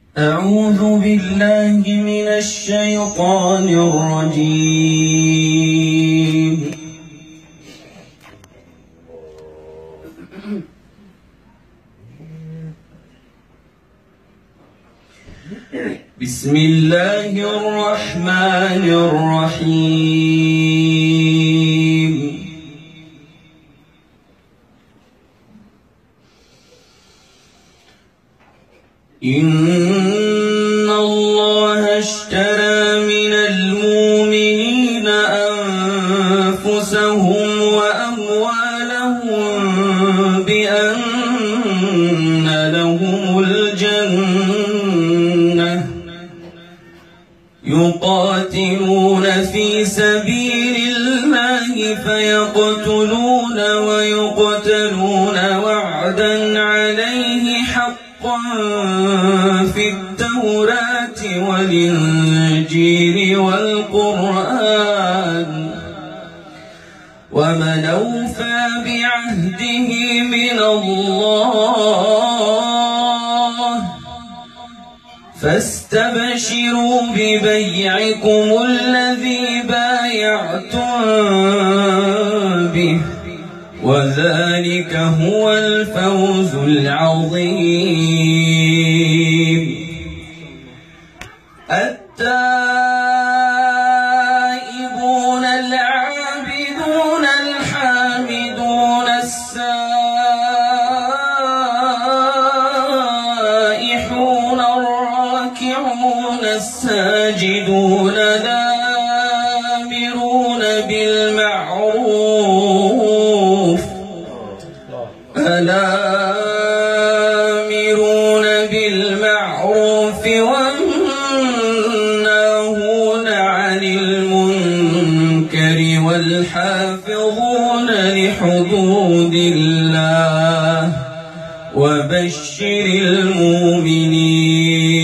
أعوذ بالله من الشيطان الرجيم. بسم الله الرحمن الرحيم. إن الله اشترى من المؤمنين أنفسهم وأموالهم بأن لهم الجنة يقاتلون في سبيل الله فيقتلون ويقتلون وعدا عليه حقا في التوراة والإنجيل والقرآن ومن أوفى بعهده من الله فاستبشروا ببيعكم الذي بايعتم به وذلك هو الفوز العظيم. التائبون العابدون الحامدون السائحون الراكعون الساجدون الآمرون بالمعروف والناهون عن المنكر والحافظون لحدود الله وبشر المؤمنين.